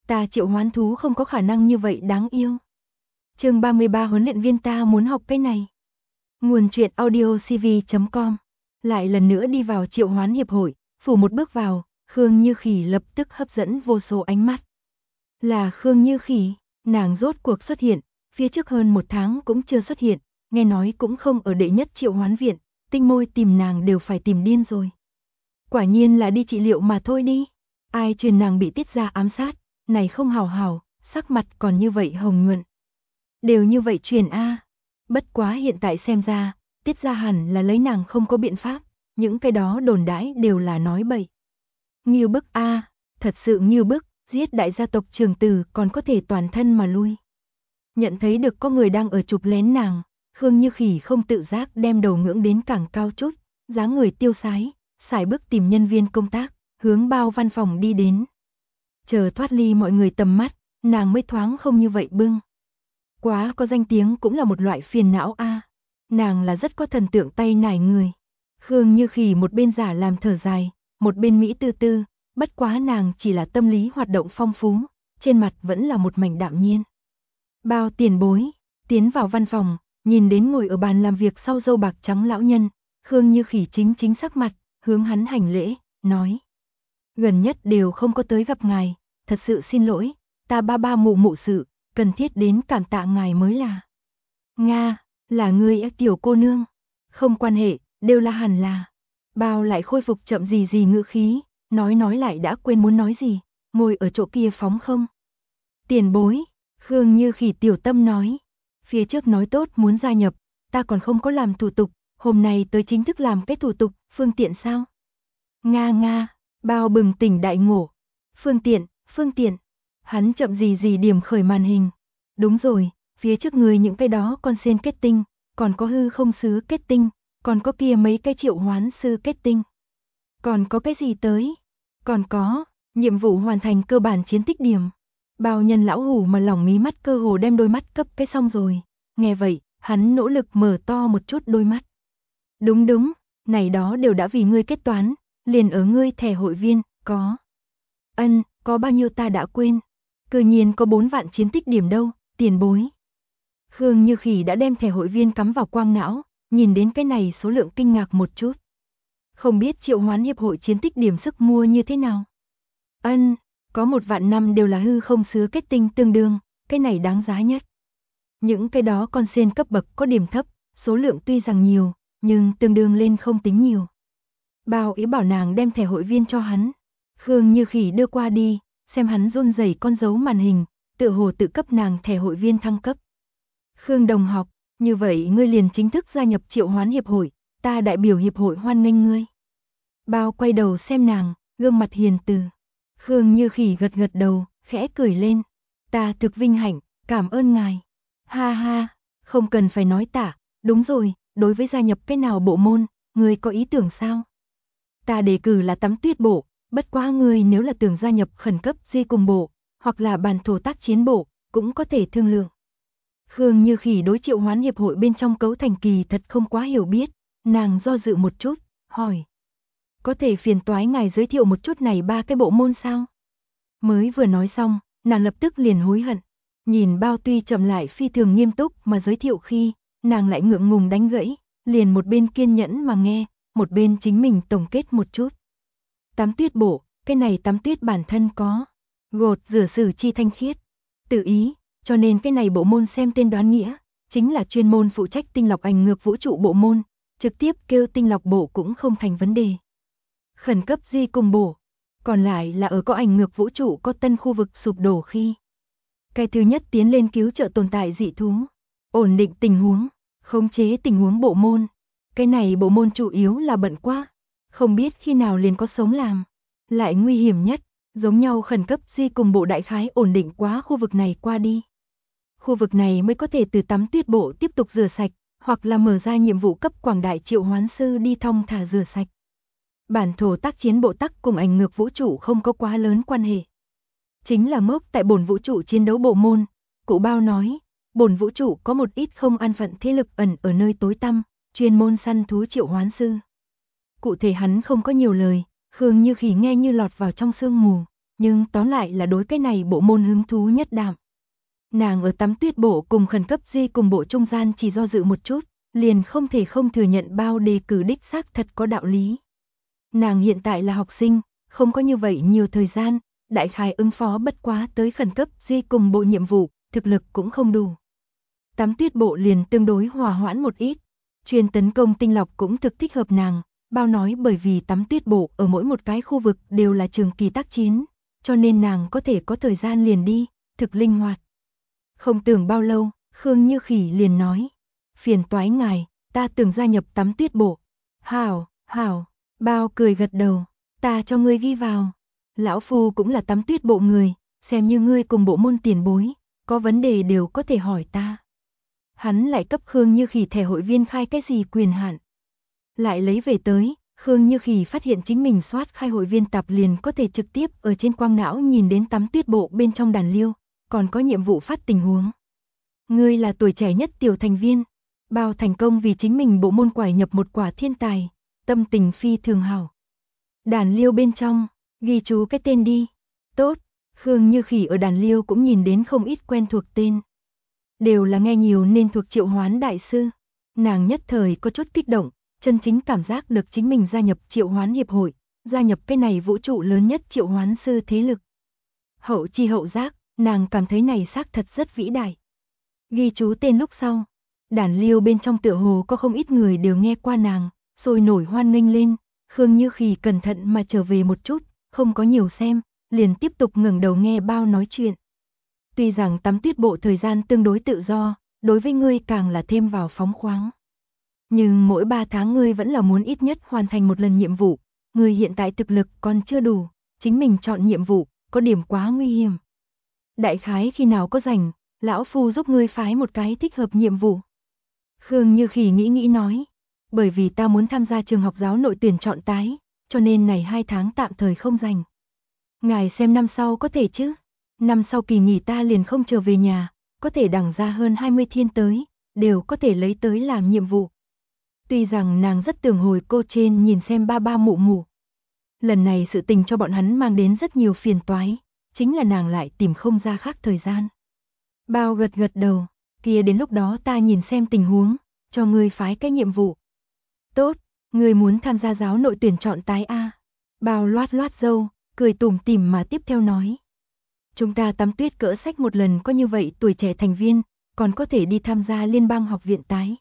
Ta triệu hoán thú không có khả năng như vậy đáng yêu. Chương 33 huấn luyện viên ta muốn học cái này. Nguồn truyện audiocv.com. Lại lần nữa đi vào triệu hoán hiệp hội, phủ một bước vào, Khương Như Khỉ lập tức hấp dẫn vô số ánh mắt. Là Khương Như Khỉ, nàng rốt cuộc xuất hiện, phía trước hơn một tháng cũng chưa xuất hiện, nghe nói cũng không ở đệ nhất triệu hoán viện, Tinh Môi tìm nàng đều phải tìm điên rồi. Quả nhiên là đi trị liệu mà thôi đi. Ai truyền nàng bị Tiết gia ám sát, này không hào hào, sắc mặt còn như vậy hồng nhuận. Đều như vậy truyền a. Bất quá hiện tại xem ra, Tiết gia hẳn là lấy nàng không có biện pháp, những cái đó đồn đãi đều là nói bậy. Ngưu bức a, thật sự ngưu bức, giết đại gia tộc Trường Từ còn có thể toàn thân mà lui. Nhận thấy được có người đang ở chụp lén nàng, Khương Như Khỉ không tự giác đem đầu ngưỡng đến càng cao chút, dáng người tiêu sái, sải bước tìm nhân viên công tác, hướng bao văn phòng đi đến. Chờ thoát ly mọi người tầm mắt, nàng mới thoáng không như vậy bưng. Quá có danh tiếng cũng là một loại phiền não a. Nàng là rất có thần tượng tay nải người. Khương Như Khỉ một bên giả làm thở dài, một bên mỹ tư tư, bất quá nàng chỉ là tâm lý hoạt động phong phú, trên mặt vẫn là một mảnh đạm nhiên. Bao tiền bối, tiến vào văn phòng, nhìn đến ngồi ở bàn làm việc sau râu bạc trắng lão nhân, Khương Như Khỉ chính sắc mặt, hướng hắn hành lễ, nói. Gần nhất đều không có tới gặp ngài, thật sự xin lỗi, ta ba mụ sự, cần thiết đến cảm tạ ngài mới là. Nga, là ngươi tiểu cô nương, không quan hệ, đều là hẳn là. Bao lại khôi phục chậm gì ngữ khí, nói lại đã quên muốn nói gì, ngồi ở chỗ kia phóng không. Tiền bối, Khương Như Khỉ tiểu tâm nói, phía trước nói tốt muốn gia nhập, ta còn không có làm thủ tục, hôm nay tới chính thức làm cái thủ tục, phương tiện sao? Nga, bao bừng tỉnh đại ngộ, phương tiện, hắn chậm gì điểm khởi màn hình. Đúng rồi, phía trước người những cái đó con sen kết tinh, còn có hư không sứ kết tinh, còn có kia mấy cái triệu hoán sư kết tinh. Còn có cái gì tới? Còn có, nhiệm vụ hoàn thành cơ bản chiến tích điểm. Bao nhân lão hủ mà lỏng mí mắt cơ hồ đem đôi mắt cấp cái xong rồi. Nghe vậy, hắn nỗ lực mở to một chút đôi mắt. Đúng, này đó đều đã vì ngươi kết toán, liền ở ngươi thẻ hội viên, có. Có bao nhiêu ta đã quên. Cơ nhiên có 4 vạn chiến tích điểm đâu, tiền bối. Khương Như Khỉ đã đem thẻ hội viên cắm vào quang não, nhìn đến cái này số lượng kinh ngạc một chút. Không biết triệu hoán hiệp hội chiến tích điểm sức mua như thế nào. Có 1 vạn năm đều là hư không sứa kết tinh tương đương, cái này đáng giá nhất. Những cái đó con sen cấp bậc có điểm thấp, số lượng tuy rằng nhiều, nhưng tương đương lên không tính nhiều. Bao ý bảo nàng đem thẻ hội viên cho hắn. Khương Như Khỉ đưa qua đi, xem hắn run rẩy con dấu màn hình, tựa hồ tự cấp nàng thẻ hội viên thăng cấp. Khương đồng học, như vậy ngươi liền chính thức gia nhập triệu hoán hiệp hội, ta đại biểu hiệp hội hoan nghênh ngươi. Bao quay đầu xem nàng, gương mặt hiền từ. Khương Như Khỉ gật đầu, khẽ cười lên. Ta thực vinh hạnh, cảm ơn ngài. Ha, không cần phải nói tạ, đúng rồi, đối với gia nhập cái nào bộ môn, ngươi có ý tưởng sao? Ta đề cử là tắm tuyết bộ, bất quá ngươi nếu là tưởng gia nhập khẩn cấp di cùng bộ, hoặc là bàn thổ tác chiến bộ, cũng có thể thương lượng. Khương Như Khỉ đối triệu hoán hiệp hội bên trong cấu thành kỳ thật không quá hiểu biết, nàng do dự một chút, hỏi. Có thể phiền toái ngài giới thiệu một chút này 3 cái bộ môn sao? Mới vừa nói xong, nàng lập tức liền hối hận. Nhìn Bao tuy chậm lại phi thường nghiêm túc mà giới thiệu khi, nàng lại ngượng ngùng đánh gãy, liền một bên kiên nhẫn mà nghe, một bên chính mình tổng kết một chút. Tắm tuyết bộ, cái này tắm tuyết bản thân có gột rửa sử chi thanh khiết, tự ý, cho nên cái này bộ môn xem tên đoán nghĩa, chính là chuyên môn phụ trách tinh lọc ảnh ngược vũ trụ bộ môn, trực tiếp kêu tinh lọc bộ cũng không thành vấn đề. Khẩn cấp di cùng bộ, còn lại là ở có ảnh ngược vũ trụ có tân khu vực sụp đổ khi. Cái thứ nhất tiến lên cứu trợ tồn tại dị thú, ổn định tình huống, khống chế tình huống bộ môn. Cái này bộ môn chủ yếu là bận quá, không biết khi nào liền có sống làm. Lại nguy hiểm nhất, giống nhau khẩn cấp di cùng bộ đại khái ổn định quá khu vực này qua đi. Khu vực này mới có thể từ tắm tuyết bộ tiếp tục rửa sạch, hoặc là mở ra nhiệm vụ cấp quảng đại triệu hoán sư đi thong thả rửa sạch. Bản thổ tác chiến bộ tắc cùng ảnh ngược vũ trụ không có quá lớn quan hệ. Chính là mốc tại bổn vũ trụ chiến đấu bộ môn, cụ Bao nói, bổn vũ trụ có một ít không an phận thế lực ẩn ở nơi tối tăm, chuyên môn săn thú triệu hoán sư. Cụ thể hắn không có nhiều lời, Khương Như Khỉ nghe như lọt vào trong sương mù. nhưng tóm lại là đối cái này bộ môn hứng thú nhất đạm. Nàng ở Tắm Tuyết Bộ cùng Khẩn Cấp Duy cùng bộ trung gian chỉ do dự một chút, liền không thể không thừa nhận Bao đề cử đích xác thật có đạo lý. Nàng hiện tại là học sinh, không có như vậy nhiều thời gian, đại khái ứng phó bất quá tới Khẩn Cấp Duy cùng bộ nhiệm vụ, thực lực cũng không đủ. Tắm Tuyết Bộ liền tương đối hòa hoãn một ít, chuyên tấn công tinh lọc cũng thực thích hợp nàng. Bao nói bởi vì Tắm Tuyết Bộ ở mỗi một cái khu vực đều là trường kỳ tác chiến, cho nên nàng có thể có thời gian liền đi, thực linh hoạt. Không tưởng bao lâu, Khương Như Khỉ liền nói, phiền toái ngài, ta tưởng gia nhập Tắm Tuyết Bộ. Hảo, hảo, Bao cười gật đầu, ta cho ngươi ghi vào. Lão Phu cũng là Tắm Tuyết Bộ người, xem như ngươi cùng bộ môn tiền bối, có vấn đề đều có thể hỏi ta. Hắn lại cấp Khương Như Khỉ thẻ hội viên khai cái gì quyền hạn. Lại lấy về tới, Khương Như Khỉ phát hiện chính mình soát khai hội viên tạp liền có thể trực tiếp ở trên quang não nhìn đến Tắm Tuyết Bộ bên trong đàn liêu, còn có nhiệm vụ phát tình huống. Ngươi là tuổi trẻ nhất tiểu thành viên, Bao thành công vì chính mình bộ môn quải nhập một quả thiên tài, tâm tình phi thường hảo. Đàn liêu bên trong, ghi chú cái tên đi. Tốt, Khương Như Khỉ ở đàn liêu cũng nhìn đến không ít quen thuộc tên. Đều là nghe nhiều nên thuộc Triệu Hoán đại sư. Nàng nhất thời có chút kích động, chân chính cảm giác được chính mình gia nhập Triệu Hoán hiệp hội, gia nhập cái này vũ trụ lớn nhất Triệu Hoán sư thế lực. Hậu chi hậu giác, nàng cảm thấy này xác thật rất vĩ đại. Ghi chú tên lúc sau, đàn liêu bên trong tựa hồ có không ít người đều nghe qua nàng, sôi nổi hoan nghênh lên. Khương Như Khỉ cẩn thận mà trở về một chút, không có nhiều xem, liền tiếp tục ngẩng đầu nghe Bao nói chuyện. Tuy rằng Tắm Tuyết Bộ thời gian tương đối tự do, đối với ngươi càng là thêm vào phóng khoáng. Nhưng mỗi 3 tháng ngươi vẫn là muốn ít nhất hoàn thành một lần nhiệm vụ, ngươi hiện tại thực lực còn chưa đủ, chính mình chọn nhiệm vụ, có điểm quá nguy hiểm. Đại khái khi nào có rảnh, lão phu giúp ngươi phái một cái thích hợp nhiệm vụ. Khương Như Khỉ nghĩ nói, bởi vì ta muốn tham gia trường học giáo nội tuyển chọn tái, cho nên này 2 tháng tạm thời không rảnh. Ngài xem năm sau có thể chứ? Năm sau kỳ nghỉ ta liền không trở về nhà, có thể đằng ra hơn 20 thiên tới, đều có thể lấy tới làm nhiệm vụ. Tuy rằng nàng rất tưởng hồi cô trên nhìn xem ba ba mụ mụ. Lần này sự tình cho bọn hắn mang đến rất nhiều phiền toái, chính là nàng lại tìm không ra khác thời gian. Bao gật gật đầu, kia đến lúc đó ta nhìn xem tình huống, cho ngươi phái cái nhiệm vụ. Tốt, ngươi muốn tham gia giáo nội tuyển chọn tái A. Bao loát loát râu, cười tủm tỉm mà tiếp theo nói. Chúng ta Tắm Tuyết cỡ sách một lần có như vậy tuổi trẻ thành viên, còn có thể đi tham gia liên bang học viện tái.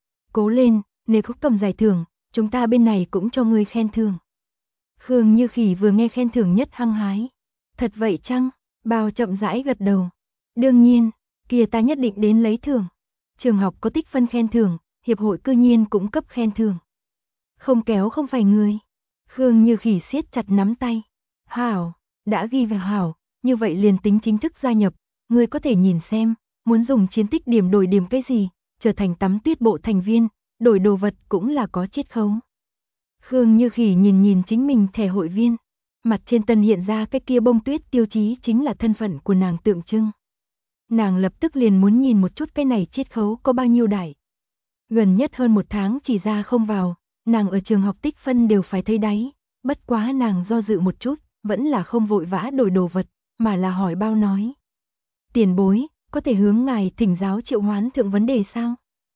Cố lên, nếu có cầm giải thưởng, chúng ta bên này cũng cho ngươi khen thưởng. Khương Như Khỉ vừa nghe khen thưởng nhất hăng hái. Thật vậy chăng? Bao chậm rãi gật đầu. Đương nhiên, kia ta nhất định đến lấy thưởng. Trường học có tích phân khen thưởng, hiệp hội cư nhiên cũng cấp khen thưởng. Không kéo không phải người. Khương Như Khỉ siết chặt nắm tay. Hảo, đã ghi vào hảo, như vậy liền tính chính thức gia nhập, ngươi có thể nhìn xem, muốn dùng chiến tích điểm đổi điểm cái gì, trở thành Tắm Tuyết Bộ thành viên, đổi đồ vật cũng là có chiết khấu. Khương Như Khỉ nhìn chính mình thẻ hội viên, mặt trên tân hiện ra cái kia bông tuyết tiêu chí chính là thân phận của nàng tượng trưng. Nàng lập tức liền muốn nhìn một chút cái này chiết khấu có bao nhiêu đại. Gần nhất hơn 1 tháng chỉ ra không vào, nàng ở trường học tích phân đều phải thấy đáy, bất quá nàng do dự một chút, vẫn là không vội vã đổi đồ vật, mà là hỏi Bao nói. Tiền bối, có thể hướng ngài thỉnh giáo Triệu Hoán thượng vấn đề sao?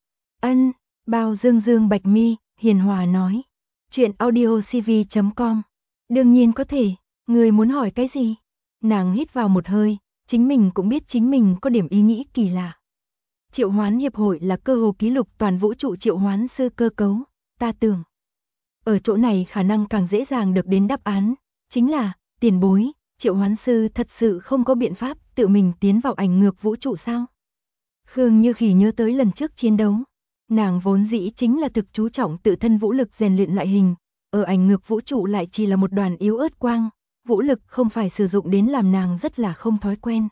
Ân, Bao dương bạch mi, hiền hòa nói. Chuyện audiocv.com. Đương nhiên có thể, người muốn hỏi cái gì? Nàng hít vào một hơi, chính mình cũng biết chính mình có điểm ý nghĩ kỳ lạ. Triệu Hoán hiệp hội là cơ hồ ký lục toàn vũ trụ triệu hoán sư cơ cấu, ta tưởng. Ở chỗ này khả năng càng dễ dàng được đến đáp án, chính là, tiền bối, triệu hoán sư thật sự không có biện pháp tự mình tiến vào ảnh ngược vũ trụ sao? Khương Như Khỉ nhớ tới lần trước chiến đấu, nàng vốn dĩ chính là thực chú trọng tự thân vũ lực rèn luyện loại hình, ở ảnh ngược vũ trụ lại chỉ là một đoàn yếu ớt quang, vũ lực không phải sử dụng đến làm nàng rất là không thói quen.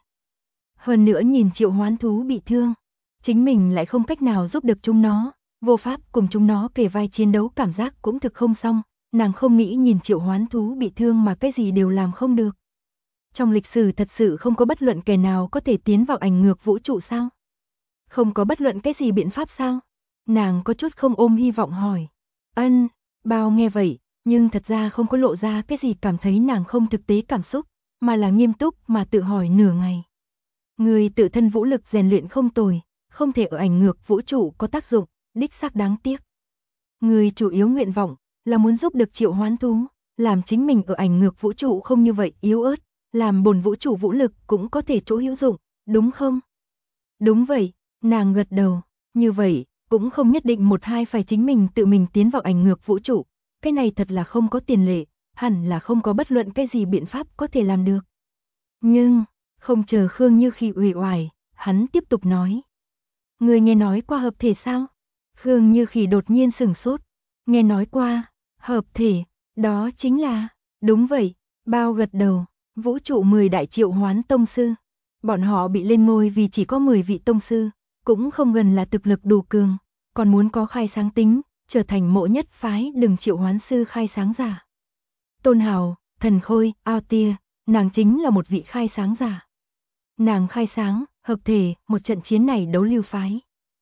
Hơn nữa nhìn triệu hoán thú bị thương, chính mình lại không cách nào giúp được chúng nó, vô pháp cùng chúng nó kề vai chiến đấu cảm giác cũng thực không xong, nàng không nghĩ nhìn triệu hoán thú bị thương mà cái gì đều làm không được. Trong lịch sử thật sự không có bất luận kẻ nào có thể tiến vào ảnh ngược vũ trụ sao? Không có bất luận cái gì biện pháp sao? Nàng có chút không ôm hy vọng hỏi. Ân, Bao nghe vậy, nhưng thật ra không có lộ ra cái gì cảm thấy nàng không thực tế cảm xúc, mà là nghiêm túc mà tự hỏi nửa ngày. Người tự thân vũ lực rèn luyện không tồi, không thể ở ảnh ngược vũ trụ có tác dụng, đích xác đáng tiếc. Người chủ yếu nguyện vọng là muốn giúp được triệu hoán thú, làm chính mình ở ảnh ngược vũ trụ không như vậy yếu ớt, làm bổn vũ trụ vũ lực cũng có thể chỗ hữu dụng, đúng không? Đúng vậy, nàng gật đầu, như vậy, cũng không nhất định một hai phải chính mình tự mình tiến vào ảnh ngược vũ trụ, cái này thật là không có tiền lệ, hẳn là không có bất luận cái gì biện pháp có thể làm được. Nhưng, không chờ Khương Như Khỉ uể oải, hắn tiếp tục nói. Người nghe nói qua hợp thể sao? Khương Như Khỉ đột nhiên sửng sốt, nghe nói qua, hợp thể, đó chính là, đúng vậy, bao gật đầu, vũ trụ 10 đại triệu hoán tông sư. Bọn họ bị lên ngôi vì chỉ có 10 vị tông sư, cũng không gần là thực lực đủ cường, còn muốn có khai sáng tính, trở thành mộ nhất phái đừng triệu hoán sư khai sáng giả. Tôn Hào, Thần Khôi, Ao Tia, nàng chính là một vị khai sáng giả. Nàng khai sáng, hợp thể, một trận chiến này đấu lưu phái.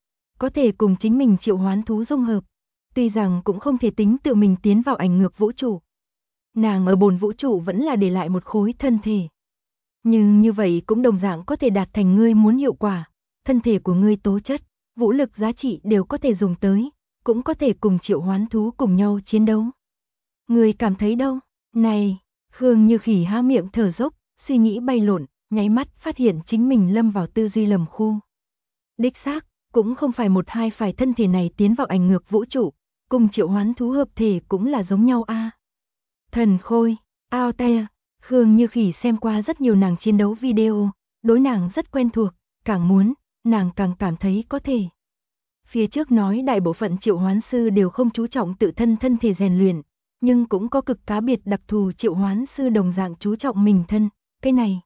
Có thể cùng chính mình triệu hoán thú dung hợp, tuy rằng cũng không thể tính tự mình tiến vào ảnh ngược vũ trụ. Nàng ở bồn vũ trụ vẫn là để lại một khối thân thể. Nhưng như vậy cũng đồng dạng có thể đạt thành ngươi muốn hiệu quả, thân thể của ngươi tố chất, vũ lực giá trị đều có thể dùng tới, cũng có thể cùng triệu hoán thú cùng nhau chiến đấu. Ngươi cảm thấy đâu? Này, Khương Như Khỉ há miệng thở dốc, suy nghĩ bay lộn, nháy mắt phát hiện chính mình lâm vào tư duy lầm khu. Đích xác, cũng không phải một hai phải thân thể này tiến vào ảnh ngược vũ trụ, cùng triệu hoán thú hợp thể cũng là giống nhau a. Thần Khôi, Ao Tia, Khương Như Khỉ xem qua rất nhiều nàng chiến đấu video, đối nàng rất quen thuộc, càng muốn, nàng càng cảm thấy có thể. Phía trước nói đại bộ phận triệu hoán sư đều không chú trọng tự thân thân thể rèn luyện, nhưng cũng có cực cá biệt đặc thù triệu hoán sư đồng dạng chú trọng mình thân, cái này.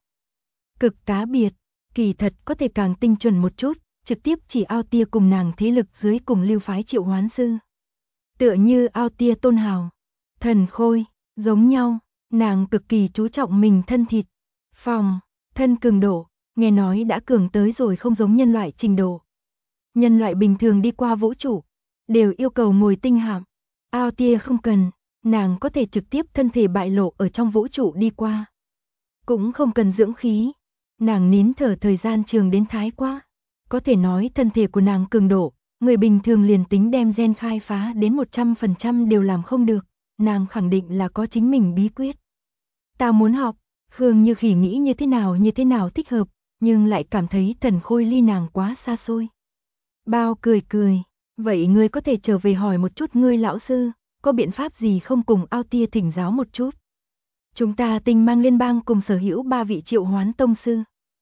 Cực cá biệt, kỳ thật có thể càng tinh chuẩn một chút, trực tiếp chỉ Ao Tia cùng nàng thế lực dưới cùng lưu phái triệu hoán sư. Tựa như Ao Tia Tôn Hào, Thần Khôi, giống nhau. Nàng cực kỳ chú trọng mình thân thịt, phòng, thân cường độ, nghe nói đã cường tới rồi không giống nhân loại trình độ. Nhân loại bình thường đi qua vũ trụ, đều yêu cầu ngồi tinh hạm. Ao Tia không cần, nàng có thể trực tiếp thân thể bại lộ ở trong vũ trụ đi qua. Cũng không cần dưỡng khí, nàng nín thở thời gian trường đến thái quá. Có thể nói thân thể của nàng cường độ, người bình thường liền tính đem gen khai phá đến 100% đều làm không được, nàng khẳng định là có chính mình bí quyết. Ta muốn học, Khương Như Khỉ nghĩ như thế nào thích hợp, nhưng lại cảm thấy Thần Khôi ly nàng quá xa xôi. Bao cười cười, vậy ngươi có thể trở về hỏi một chút ngươi lão sư, có biện pháp gì không cùng Ao Tia thỉnh giáo một chút. Chúng ta Tinh Mang Liên bang cùng sở hữu 3 vị triệu hoán tông sư.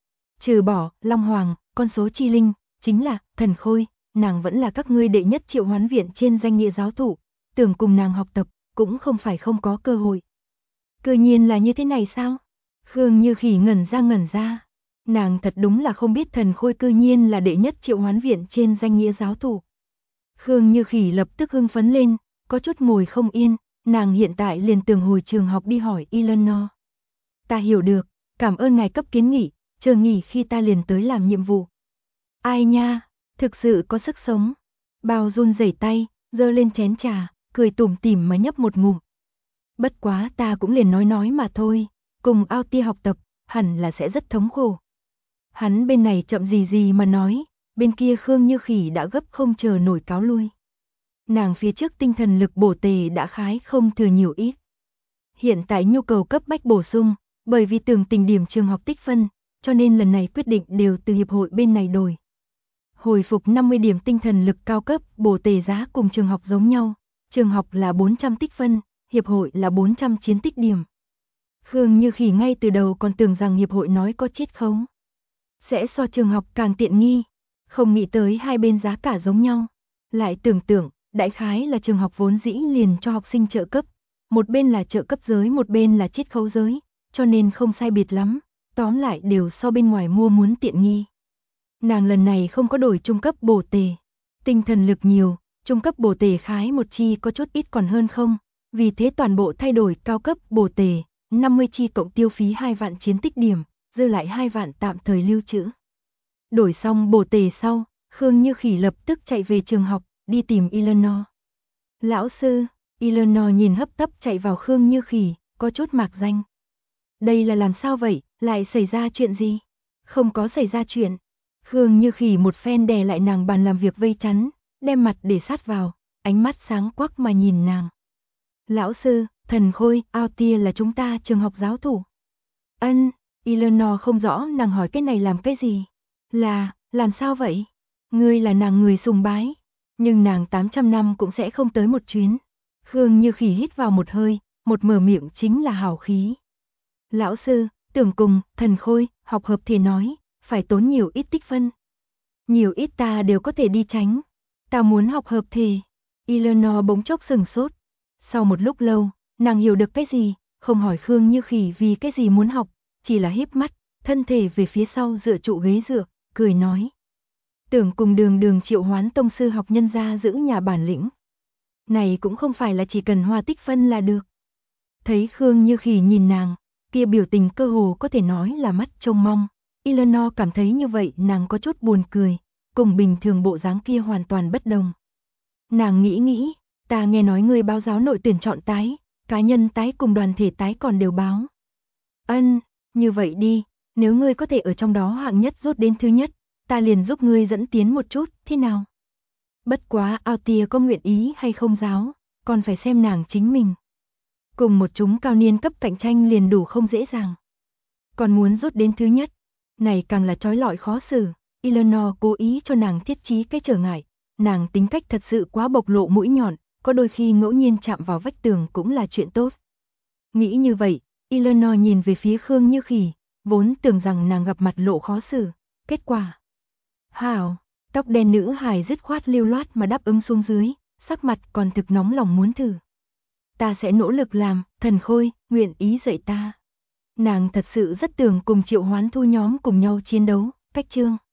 Trừ bỏ, Long Hoàng, con số chi linh, chính là, Thần Khôi, nàng vẫn là các ngươi đệ nhất triệu hoán viện trên danh nghĩa giáo thụ, tưởng cùng nàng học tập, cũng không phải không có cơ hội. Cư nhiên là như thế này sao? Khương Như Khỉ ngẩn ra. Nàng thật đúng là không biết Thần Khôi cư nhiên là đệ nhất triệu hoán viện trên danh nghĩa giáo thủ. Khương Như Khỉ lập tức hưng phấn lên, có chút ngồi không yên, nàng hiện tại liền tưởng hồi trường học đi hỏi Eleanor. Ta hiểu được, cảm ơn ngài cấp kiến nghị, chờ nghỉ khi ta liền tới làm nhiệm vụ. Ai nha, thực sự có sức sống. Bao run rẩy tay, giơ lên chén trà, cười tủm tỉm mà nhấp một ngụm. Bất quá ta cũng liền nói mà thôi, cùng Ao Tia học tập, hẳn là sẽ rất thống khổ. Hắn bên này chậm gì mà nói, bên kia Khương Như Khỉ đã gấp không chờ nổi cáo lui. Nàng phía trước tinh thần lực bổ tề đã khái không thừa nhiều ít. Hiện tại nhu cầu cấp bách bổ sung, bởi vì tưởng tình điểm trường học tích phân, cho nên lần này quyết định đều từ hiệp hội bên này đổi. Hồi phục 50 điểm tinh thần lực cao cấp, bổ tề giá cùng trường học giống nhau, trường học là 400 tích phân, hiệp hội là 400 chiến tích điểm. Khương Như Khỉ ngay từ đầu còn tưởng rằng hiệp hội nói có chiết khấu, sẽ so trường học càng tiện nghi, không nghĩ tới hai bên giá cả giống nhau. Lại tưởng tượng, đại khái là trường học vốn dĩ liền cho học sinh trợ cấp, một bên là trợ cấp giới một bên là chiết khấu giới, cho nên không sai biệt lắm, tóm lại đều so bên ngoài mua muốn tiện nghi. Nàng lần này không có đổi trung cấp bổ tề, tinh thần lực nhiều, trung cấp bổ tề khái một chi có chút ít còn hơn không, vì thế toàn bộ thay đổi cao cấp bổ tề, 50 chi cộng tiêu phí 2 vạn chiến tích điểm, dư lại 2 vạn tạm thời lưu trữ. Đổi xong bổ tề sau, Khương Như Khỉ lập tức chạy về trường học, đi tìm Eleanor. Lão sư, Eleanor nhìn hấp tấp chạy vào Khương Như Khỉ, có chút mạc danh. Đây là làm sao vậy, lại xảy ra chuyện gì? Không có xảy ra chuyện. Khương Như Khỉ một phen đè lại nàng bàn làm việc vây chắn, đem mặt để sát vào, ánh mắt sáng quắc mà nhìn nàng. Lão sư, Thần Khôi, Altia là chúng ta trường học giáo thủ. Ân, Eleanor không rõ nàng hỏi cái này làm cái gì. Làm sao vậy? Ngươi là nàng người sùng bái, nhưng nàng 800 năm cũng sẽ không tới một chuyến. Khương Như Khỉ hít vào một hơi, một mở miệng chính là hào khí. Lão sư, tưởng cùng, Thần Khôi, học hợp thì nói, phải tốn nhiều ít tích phân. Nhiều ít ta đều có thể đi tránh. Ta muốn học hợp thể. Eleanor bỗng chốc sừng sốt. Sau một lúc lâu, nàng hiểu được cái gì, không hỏi Khương Như Khỉ vì cái gì muốn học, chỉ là híp mắt, thân thể về phía sau dựa trụ ghế dựa, cười nói. Tưởng cùng Đường triệu hoán tông sư học nhân gia giữ nhà bản lĩnh. Này cũng không phải là chỉ cần hoa tích phân là được. Thấy Khương Như Khỉ nhìn nàng, kia biểu tình cơ hồ có thể nói là mắt trông mong. Eleanor cảm thấy như vậy nàng có chút buồn cười, cùng bình thường bộ dáng kia hoàn toàn bất đồng. Nàng nghĩ, ta nghe nói ngươi báo giáo nội tuyển chọn tái, cá nhân tái cùng đoàn thể tái còn đều báo. Ân, như vậy đi, nếu ngươi có thể ở trong đó hạng nhất rốt đến thứ nhất, ta liền giúp ngươi dẫn tiến một chút, thế nào? Bất quá Altia có nguyện ý hay không giáo, còn phải xem nàng chính mình. Cùng một chúng cao niên cấp cạnh tranh liền đủ không dễ dàng. Còn muốn rốt đến thứ nhất, này càng là trói lọi khó xử. Eleanor cố ý cho nàng thiết trí cái trở ngại, nàng tính cách thật sự quá bộc lộ mũi nhọn, có đôi khi ngẫu nhiên chạm vào vách tường cũng là chuyện tốt. Nghĩ như vậy, Eleanor nhìn về phía Khương Như Khỉ, vốn tưởng rằng nàng gặp mặt lộ khó xử, kết quả. Hảo, tóc đen nữ hài dứt khoát lưu loát mà đáp ứng xuống dưới, sắc mặt còn thực nóng lòng muốn thử. Ta sẽ nỗ lực làm, Thần Khôi, nguyện ý dạy ta. Nàng thật sự rất tưởng cùng Triệu Hoán Thu nhóm cùng nhau chiến đấu, cách chương.